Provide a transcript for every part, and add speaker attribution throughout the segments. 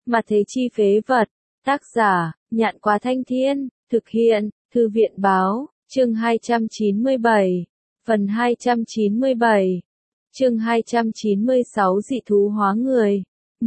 Speaker 1: Mà thế chi phế vật. Tác giả, Nhạn Quá Thanh Thiên, thực hiện, Thư viện Báo, chương 297, phần 297, chương 296 dị thú hóa người.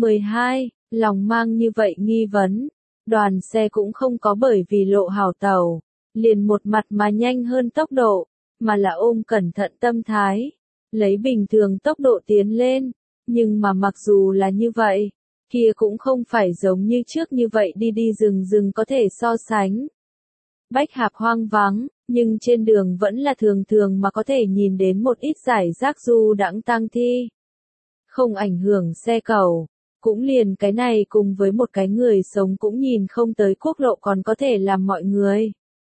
Speaker 1: 12. Lòng mang như vậy nghi vấn, đoàn xe cũng không có bởi vì lộ hảo tàu, liền một mặt mà nhanh hơn tốc độ, mà là ôm cẩn thận tâm thái, lấy bình thường tốc độ tiến lên, nhưng mà mặc dù là như vậy, kia cũng không phải giống như trước như vậy đi đi rừng rừng có thể so sánh. Bách Hạp hoang vắng, nhưng trên đường vẫn là thường thường mà có thể nhìn đến một ít giải rác du đãng tang thi. Không ảnh hưởng xe cầu, cũng liền cái này cùng với một cái người sống cũng nhìn không tới quốc lộ còn có thể làm mọi người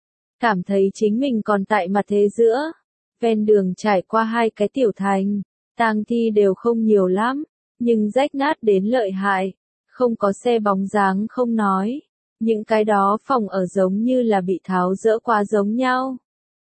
Speaker 1: cảm thấy chính mình còn tại mặt thế giữa. Ven đường trải qua hai cái tiểu thành, tang thi đều không nhiều lắm, nhưng rách nát đến lợi hại, không có xe bóng dáng không nói. Những cái đó phòng ở giống như là bị tháo dỡ qua giống nhau.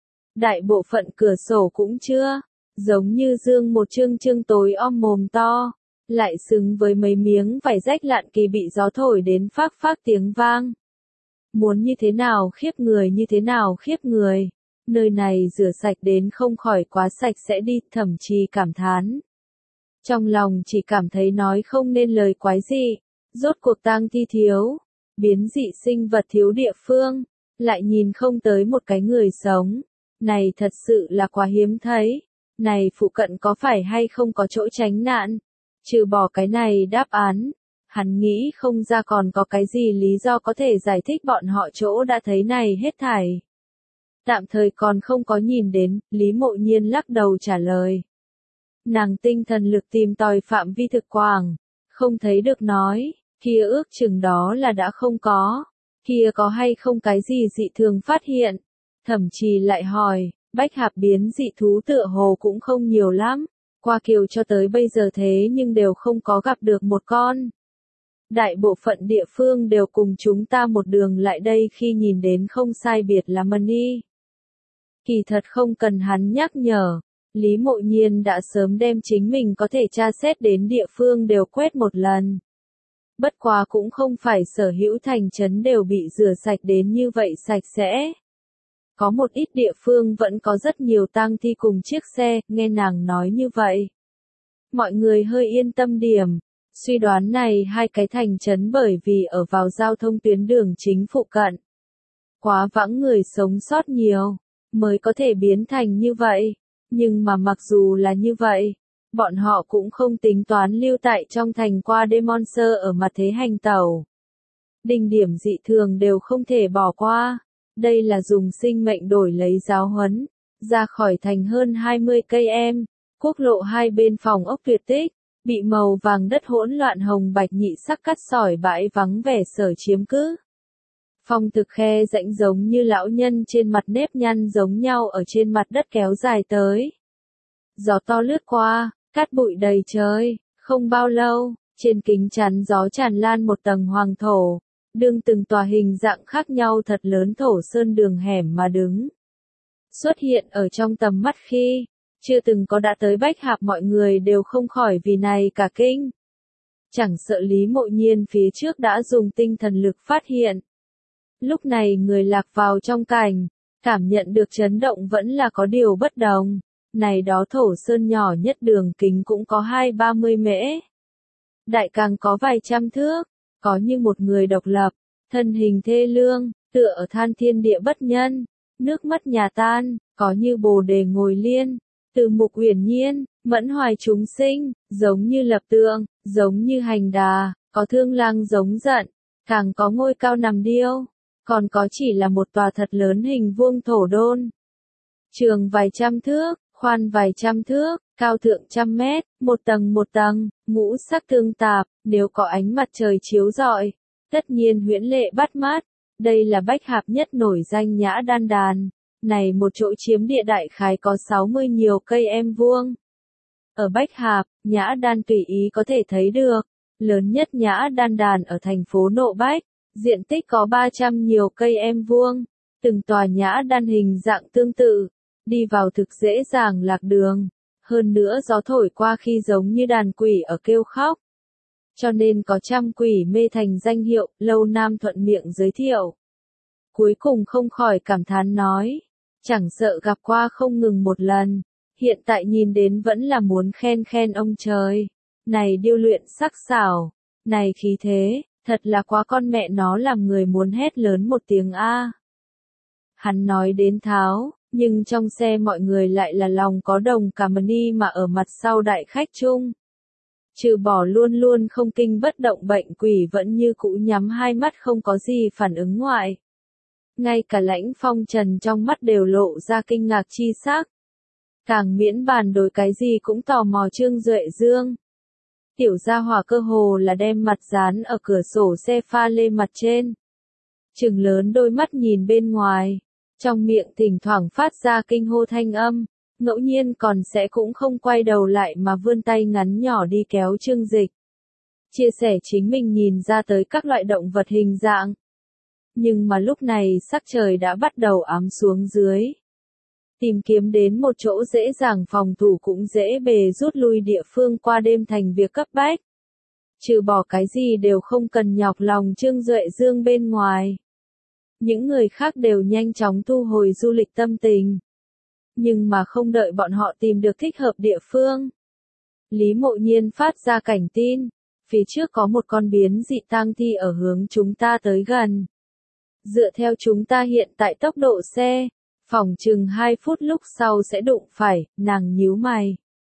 Speaker 1: Đại bộ phận cửa sổ cũng chưa, giống như dương một chương tối om mồm to, lại xứng với mấy miếng vải rách lạn kỳ bị gió thổi đến phác phác tiếng vang. Muốn như thế nào khiếp người như thế nào khiếp người, nơi này rửa sạch đến không khỏi quá sạch sẽ đi, thậm chí cảm thán. Trong lòng chỉ cảm thấy nói không nên lời quái dị, rốt cuộc tang thi thiếu, biến dị sinh vật thiếu địa phương, lại nhìn không tới một cái người sống. Này thật sự là quá hiếm thấy, này phụ cận có phải hay không có chỗ tránh nạn? Trừ bỏ cái này đáp án, hắn nghĩ không ra còn có cái gì lý do có thể giải thích bọn họ chỗ đã thấy này hết thảy. Tạm thời còn không có nhìn đến, Lý Mộ Nhiên lắc đầu trả lời. Nàng tinh thần lực tìm tòi phạm vi thực quảng, không thấy được nói, kia ước chừng đó là đã không có, kia có hay không cái gì dị thường phát hiện. Thậm chí lại hỏi, Bách Hạp biến dị thú tựa hồ cũng không nhiều lắm, qua kiều cho tới bây giờ thế nhưng đều không có gặp được một con. Đại bộ phận địa phương đều cùng chúng ta một đường lại đây khi nhìn đến không sai biệt là Mani. Kỳ thật không cần hắn nhắc nhở, Lý Mộ Nhiên đã sớm đem chính mình có thể tra xét đến địa phương đều quét một lần. Bất quá cũng không phải sở hữu thành trấn đều bị rửa sạch đến như vậy sạch sẽ. Có một ít địa phương vẫn có rất nhiều tang thi cùng chiếc xe, nghe nàng nói như vậy. Mọi người hơi yên tâm điểm, suy đoán này hai cái thành trấn bởi vì ở vào giao thông tuyến đường chính phụ cận. Quá vãng người sống sót nhiều, mới có thể biến thành như vậy. Nhưng mà mặc dù là như vậy, bọn họ cũng không tính toán lưu tại trong thành qua đêm monster ở mặt thế hành tẩu. Đỉnh điểm dị thường đều không thể bỏ qua. Đây là dùng sinh mệnh đổi lấy giáo huấn, ra khỏi thành hơn 20 cây em, quốc lộ hai bên phòng ốc tuyệt tích, bị màu vàng đất hỗn loạn hồng bạch nhị sắc cắt sỏi bãi vắng vẻ sở chiếm cứ. Phong thực khe rãnh giống như lão nhân trên mặt nếp nhăn giống nhau ở trên mặt đất kéo dài tới. Gió to lướt qua, cát bụi đầy trời, không bao lâu, trên kính chắn gió tràn lan một tầng hoàng thổ. Đương từng tòa hình dạng khác nhau thật lớn thổ sơn đường hẻm mà đứng. Xuất hiện ở trong tầm mắt khi, chưa từng có đã tới Bách Hạp mọi người đều không khỏi vì này cả kinh. Chẳng sợ Lý Mộ Nhiên phía trước đã dùng tinh thần lực phát hiện. Lúc này người lạc vào trong cảnh, cảm nhận được chấn động vẫn là có điều bất đồng. Này đó thổ sơn nhỏ nhất đường kính cũng có 20-30 mễ. Đại càng có vài trăm thước. Có như một người độc lập, thân hình thê lương, tựa ở than thiên địa bất nhân, nước mắt nhà tan, có như bồ đề ngồi liên, từ mục uyển nhiên, mẫn hoài chúng sinh, giống như lập tượng, giống như hành đà, có thương lang giống giận, càng có ngôi cao nằm điêu, còn có chỉ là một tòa thật lớn hình vuông thổ đôn. Trường vài trăm thước, khoan vài trăm thước, cao thượng trăm mét, một tầng, ngũ sắc tương tạp, nếu có ánh mặt trời chiếu rọi, tất nhiên huyễn lệ bắt mắt. Đây là Bách Hạp nhất nổi danh Nhã Đan Đàn, này một chỗ chiếm địa đại khái có 60 nhiều cây em vuông. Ở Bách Hạp, Nhã Đan tùy ý có thể thấy được, lớn nhất Nhã Đan Đàn ở thành phố Nộ Bách, diện tích có 300 nhiều cây em vuông, từng tòa Nhã Đan hình dạng tương tự, đi vào thực dễ dàng lạc đường. Hơn nữa gió thổi qua khi giống như đàn quỷ ở kêu khóc. cho nên có trăm quỷ mê thành danh hiệu, Lâu Nam thuận miệng giới thiệu. Cuối cùng không khỏi cảm thán nói, chẳng sợ gặp qua không ngừng một lần, hiện tại nhìn đến vẫn là muốn khen khen ông trời. Này điêu luyện sắc sảo, này khí thế, thật là quá con mẹ nó làm người muốn hét lớn một tiếng a. Hắn nói đến tháo, nhưng trong xe mọi người lại là lòng có đồng cảm ni mà ở mặt sau đại khách chung. Trừ bỏ luôn luôn không kinh bất động bệnh quỷ vẫn như cũ nhắm hai mắt không có gì phản ứng ngoại. Ngay cả Lãnh Phong Trần trong mắt đều lộ ra kinh ngạc chi sắc. Càng miễn bàn đối cái gì cũng tò mò Trương Duệ Dương. Tiểu gia hỏa cơ hồ là đem mặt dán ở cửa sổ xe pha lê mặt trên. Trừng lớn đôi mắt nhìn bên ngoài, trong miệng thỉnh thoảng phát ra kinh hô thanh âm, ngẫu nhiên còn sẽ cũng không quay đầu lại mà vươn tay ngắn nhỏ đi kéo Trương Dịch. Chia sẻ chính mình nhìn ra tới các loại động vật hình dạng. Nhưng mà lúc này sắc trời đã bắt đầu ám xuống dưới. Tìm kiếm đến một chỗ dễ dàng phòng thủ cũng dễ bề rút lui địa phương qua đêm thành việc cấp bách. Trừ bỏ cái gì đều không cần nhọc lòng Trương Duệ Dương bên ngoài. Những người khác đều nhanh chóng thu hồi du lịch tâm tình. Nhưng mà không đợi bọn họ tìm được thích hợp địa phương. Lý Mộ Nhiên phát ra cảnh tin, phía trước có một con biến dị tang thi ở hướng chúng ta tới gần. Dựa theo chúng ta hiện tại tốc độ xe, phỏng chừng 2 phút lúc sau sẽ đụng phải, nàng nhíu mày.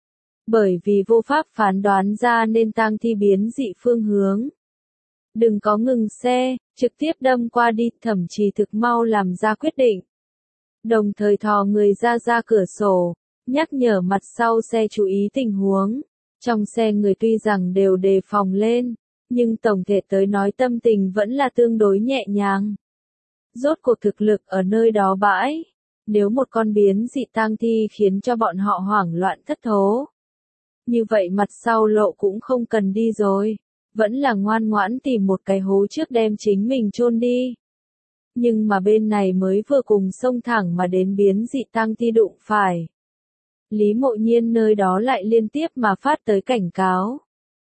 Speaker 1: Bởi vì vô pháp phán đoán ra nên tang thi biến dị phương hướng. Đừng có ngừng xe, trực tiếp đâm qua đi, thậm chí thực mau làm ra quyết định. Đồng thời thò người ra cửa sổ, nhắc nhở mặt sau xe chú ý tình huống. Trong xe người tuy rằng đều đề phòng lên, nhưng tổng thể tới nói tâm tình vẫn là tương đối nhẹ nhàng. Rốt cuộc thực lực ở nơi đó bãi. Nếu một con biến dị tang thi khiến cho bọn họ hoảng loạn thất thố. Như vậy mặt sau lộ cũng không cần đi rồi. Vẫn là ngoan ngoãn tìm một cái hố trước đem chính mình chôn đi. Nhưng mà bên này mới vừa cùng xông thẳng mà đến biến dị tang thi đụng phải. Lý Mộ Nhiên nơi đó lại liên tiếp mà phát tới cảnh cáo.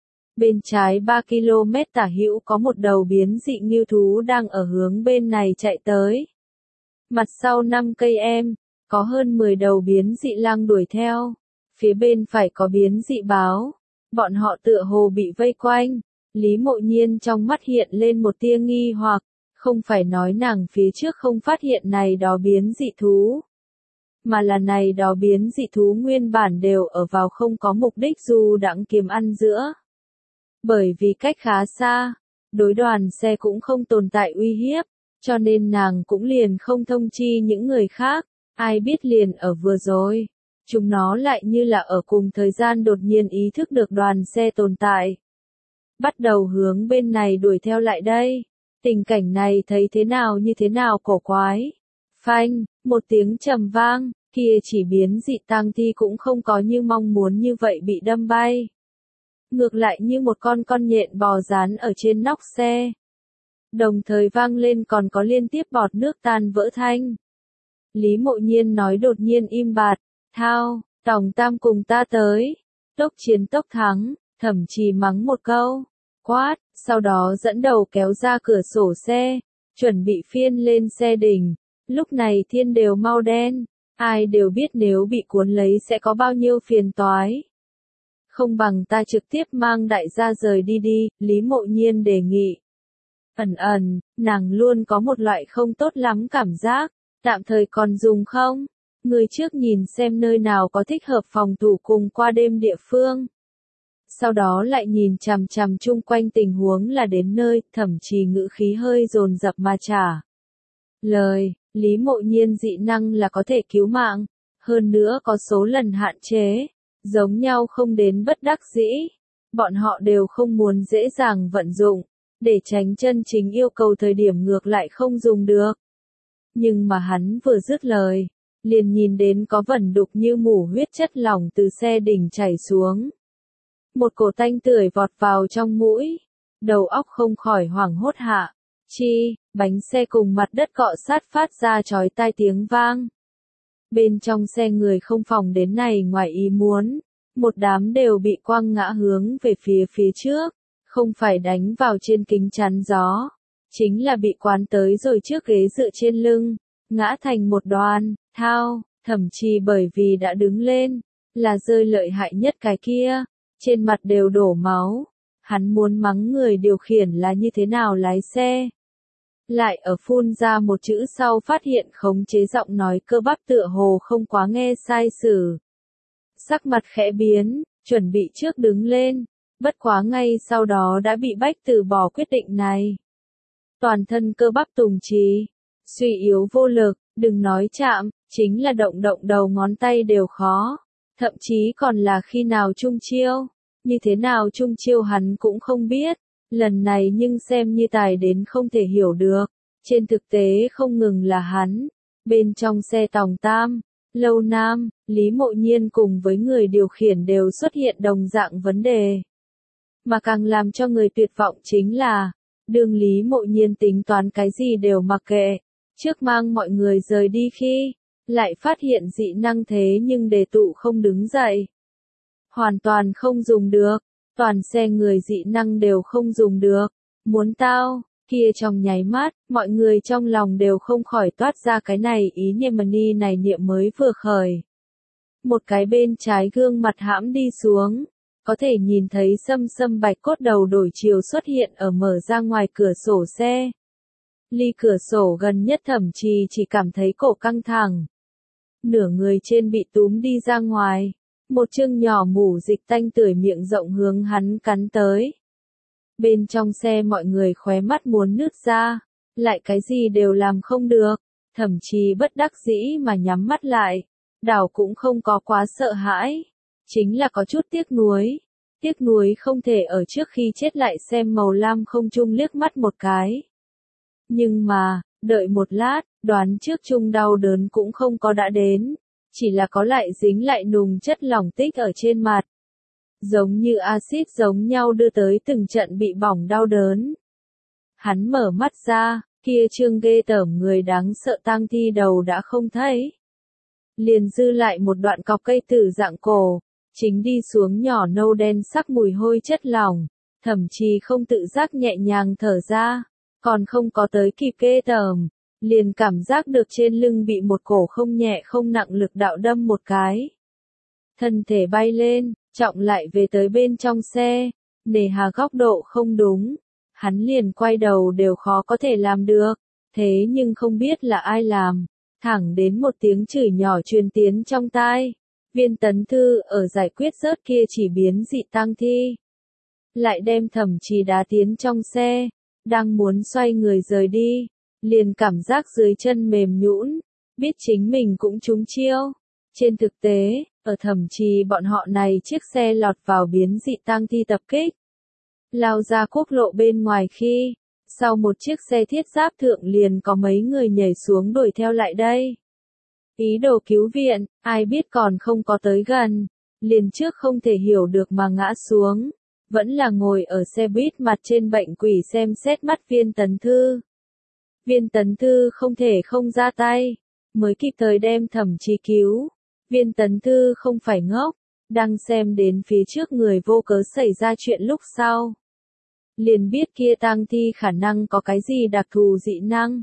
Speaker 1: Bên trái 3 km tả hữu có một đầu biến dị ngưu thú đang ở hướng bên này chạy tới. Mặt sau 5 cây có hơn 10 đầu biến dị lang đuổi theo. Phía bên phải có biến dị báo. Bọn họ tựa hồ bị vây quanh. Lý Mộ Nhiên trong mắt hiện lên một tia nghi hoặc, không phải nói nàng phía trước không phát hiện này đó biến dị thú. Mà là này đó biến dị thú nguyên bản đều ở vào không có mục đích dù đặng kiếm ăn giữa. Bởi vì cách khá xa, đối đoàn xe cũng không tồn tại uy hiếp, cho nên nàng cũng liền không thông chi những người khác, ai biết liền ở vừa rồi. Chúng nó lại như là ở cùng thời gian đột nhiên ý thức được đoàn xe tồn tại. Bắt đầu hướng bên này đuổi theo lại đây. Tình cảnh này thấy thế nào như thế nào cổ quái. Phanh, một tiếng trầm vang, kia chỉ biến dị tang thi cũng không có như mong muốn như vậy bị đâm bay. Ngược lại như một con nhện bò dán ở trên nóc xe. Đồng thời vang lên còn có liên tiếp bọt nước tan vỡ thanh. Lý Mộ Nhiên nói đột nhiên im bặt, thao, Tòng Tam cùng ta tới. Tốc chiến tốc thắng, thậm chí mắng một câu. Quát, sau đó dẫn đầu kéo ra cửa sổ xe, chuẩn bị phiên lên xe đỉnh. Lúc này thiên đều mau đen, ai đều biết nếu bị cuốn lấy sẽ có bao nhiêu phiền toái. Không bằng ta trực tiếp mang đại gia rời đi, Lý Mộ Nhiên đề nghị. Nàng luôn có một loại không tốt lắm cảm giác, tạm thời còn dùng không? Người trước nhìn xem nơi nào có thích hợp phòng thủ cùng qua đêm địa phương. Sau đó lại nhìn chằm chằm chung quanh tình huống là đến nơi, thậm chí ngữ khí hơi dồn dập mà trả lời. Lý Mộ Nhiên dị năng là có thể cứu mạng, hơn nữa có số lần hạn chế, giống nhau không đến bất đắc dĩ. Bọn họ đều không muốn dễ dàng vận dụng, để tránh chân chính yêu cầu thời điểm ngược lại không dùng được. Nhưng mà hắn vừa dứt lời, liền nhìn đến có vẩn đục như mủ huyết chất lỏng từ xe đỉnh chảy xuống. Một cổ tanh tưởi vọt vào trong mũi, đầu óc không khỏi hoảng hốt hạ. Bánh xe cùng mặt đất cọ sát phát ra chói tai tiếng vang. Bên trong xe người không phòng đến này ngoài ý muốn, một đám đều bị quăng ngã hướng về phía trước, không phải đánh vào trên kính chắn gió, chính là bị quán tới rồi trước ghế dựa trên lưng, ngã thành một đoàn, thao, thậm chí bởi vì đã đứng lên, là rơi lợi hại nhất cái kia, trên mặt đều đổ máu. Hắn muốn mắng người điều khiển là như thế nào lái xe. Lại ở phun ra một chữ sau phát hiện khống chế giọng nói cơ bắp tựa hồ không quá nghe sai sử. Sắc mặt khẽ biến, chuẩn bị trước đứng lên, bất quá ngay sau đó đã bị bách từ bỏ quyết định này. Toàn thân cơ bắp tùng trí, suy yếu vô lực, đừng nói chạm, chính là động động đầu ngón tay đều khó, thậm chí còn là khi nào chung chiêu, như thế nào chung chiêu hắn cũng không biết, lần này nhưng xem như tài đến không thể hiểu được, trên thực tế không ngừng là hắn, bên trong xe Tòng Tam, Lâu Nam, Lý Mộ Nhiên cùng với người điều khiển đều xuất hiện đồng dạng vấn đề. Mà càng làm cho người tuyệt vọng chính là, đường Lý Mộ Nhiên tính toán cái gì đều mặc kệ, trước mang mọi người rời đi khi, lại phát hiện dị năng thế nhưng đề tụ không đứng dậy. Hoàn toàn không dùng được, toàn xe người dị năng đều không dùng được, muốn tao, kia trong nháy mắt, mọi người trong lòng đều không khỏi toát ra cái này ý niệm này niệm mới vừa khởi. Một cái bên trái gương mặt hãm đi xuống, có thể nhìn thấy sâm bạch cốt đầu đổi chiều xuất hiện ở mở ra ngoài cửa sổ xe. Ly cửa sổ gần nhất thậm chí chỉ cảm thấy cổ căng thẳng. Nửa người trên bị túm đi ra ngoài, một chương nhỏ mủ dịch tanh tưởi miệng rộng hướng hắn cắn tới. Bên trong xe mọi người khóe mắt muốn nứt ra, lại cái gì đều làm không được, thậm chí bất đắc dĩ mà nhắm mắt lại, đảo cũng không có quá sợ hãi, chính là có chút tiếc nuối không thể ở trước khi chết lại xem màu lam không trung liếc mắt một cái. Nhưng mà, đợi một lát, đoán trước chung đau đớn cũng không có đã đến, chỉ là có lại dính lại nùng chất lỏng tích ở trên mặt. Giống như axit giống nhau đưa tới từng trận bị bỏng đau đớn. Hắn mở mắt ra, kia trương ghê tởm người đáng sợ tang thi đầu đã không thấy. Liền dư lại một đoạn cọc cây tử dạng cổ, chính đi xuống nhỏ nâu đen sắc mùi hôi chất lỏng, thậm chí không tự giác nhẹ nhàng thở ra, còn không có tới kịp ghê tởm, liền cảm giác được trên lưng bị một cổ không nhẹ không nặng lực đạo đâm một cái. Thân thể bay lên, trọng lại về tới bên trong xe, nề hà góc độ không đúng, hắn liền quay đầu đều khó có thể làm được, thế nhưng không biết là ai làm, thẳng đến một tiếng chửi nhỏ truyền tiến trong tai. Viên Tấn Thư ở giải quyết rớt kia chỉ biến dị tang thi, lại đem Thẩm Trì đá tiến trong xe, đang muốn xoay người rời đi, liền cảm giác dưới chân mềm nhũn, biết chính mình cũng trúng chiêu. Trên thực tế, ở Thẩm Trì bọn họ này chiếc xe lọt vào biến dị tang thi tập kích, lao ra quốc lộ bên ngoài khi, sau một chiếc xe thiết giáp thượng liền có mấy người nhảy xuống đuổi theo lại đây. Ý đồ cứu viện, ai biết còn không có tới gần, liền trước không thể hiểu được mà ngã xuống, vẫn là ngồi ở xe buýt mặt trên bệnh quỷ xem xét mắt Viên Tấn Thư. Viên Tấn Thư không thể không ra tay, mới kịp thời đem Thẩm Trì cứu. Viên Tấn Thư không phải ngốc, đang xem đến phía trước người vô cớ xảy ra chuyện lúc sau. Liền biết kia tang thi khả năng có cái gì đặc thù dị năng.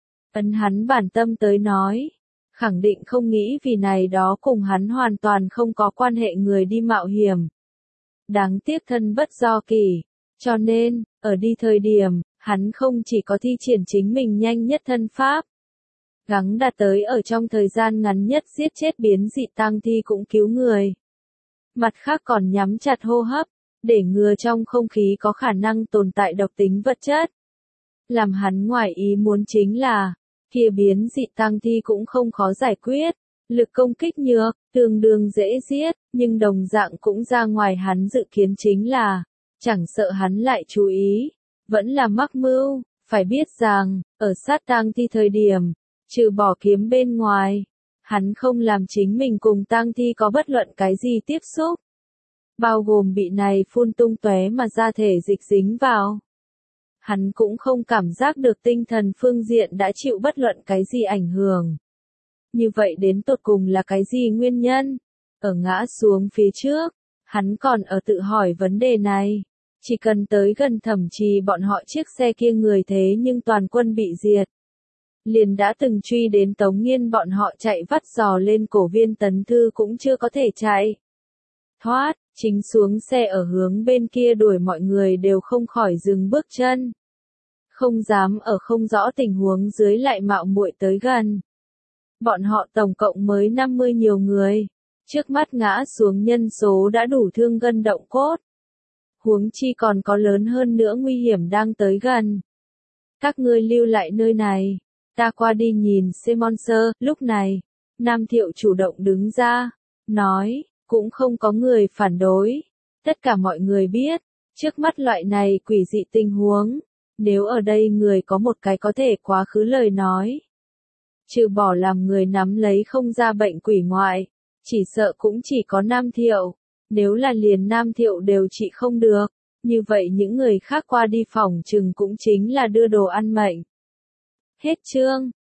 Speaker 1: Ấn hắn bản tâm tới nói, khẳng định không nghĩ vì này đó cùng hắn hoàn toàn không có quan hệ người đi mạo hiểm. Đáng tiếc thân bất do kỳ, cho nên, ở đi thời điểm, hắn không chỉ có thi triển chính mình nhanh nhất thân pháp, gắng đạt tới ở trong thời gian ngắn nhất giết chết biến dị tang thi cũng cứu người. Mặt khác còn nhắm chặt hô hấp, để ngừa trong không khí có khả năng tồn tại độc tính vật chất. Làm hắn ngoài ý muốn chính là, kia biến dị tang thi cũng không khó giải quyết, lực công kích nhược, tương đương dễ giết, nhưng đồng dạng cũng ra ngoài hắn dự kiến chính là, chẳng sợ hắn lại chú ý, vẫn là mắc mưu, phải biết rằng, ở sát tang thi thời điểm, trừ bỏ kiếm bên ngoài, hắn không làm chính mình cùng tang thi có bất luận cái gì tiếp xúc, bao gồm bị này phun tung tóe mà da thể dịch dính vào. Hắn cũng không cảm giác được tinh thần phương diện đã chịu bất luận cái gì ảnh hưởng. Như vậy đến tột cùng là cái gì nguyên nhân? Ở ngã xuống phía trước, hắn còn ở tự hỏi vấn đề này. Chỉ cần tới gần Thẩm Trì bọn họ chiếc xe kia người thế nhưng toàn quân bị diệt. Liền đã từng truy đến Tống Nghiên bọn họ chạy vắt giò lên cổ Viên Tấn Thư cũng chưa có thể chạy. Thoát, chính xuống xe ở hướng bên kia đuổi mọi người đều không khỏi dừng bước chân. Không dám ở không rõ tình huống dưới lại mạo muội tới gần. Bọn họ tổng cộng mới 50 nhiều người. Trước mắt ngã xuống nhân số đã đủ thương gân động cốt. Huống chi còn có lớn hơn nữa nguy hiểm đang tới gần. Các ngươi lưu lại nơi này. Ta qua đi nhìn Simon Sơ. Lúc này, Nam Thiệu chủ động đứng ra. Nói, cũng không có người phản đối. Tất cả mọi người biết. Trước mắt loại này quỷ dị tình huống. Nếu ở đây người có một cái có thể quá khứ lời nói. Trừ bỏ làm người nắm lấy không ra bệnh quỷ ngoại. Chỉ sợ cũng chỉ có Nam Thiệu. Nếu là liền Nam Thiệu đều trị không được. Như vậy những người khác qua đi phòng chừng cũng chính là đưa đồ ăn mệnh. Hết chương.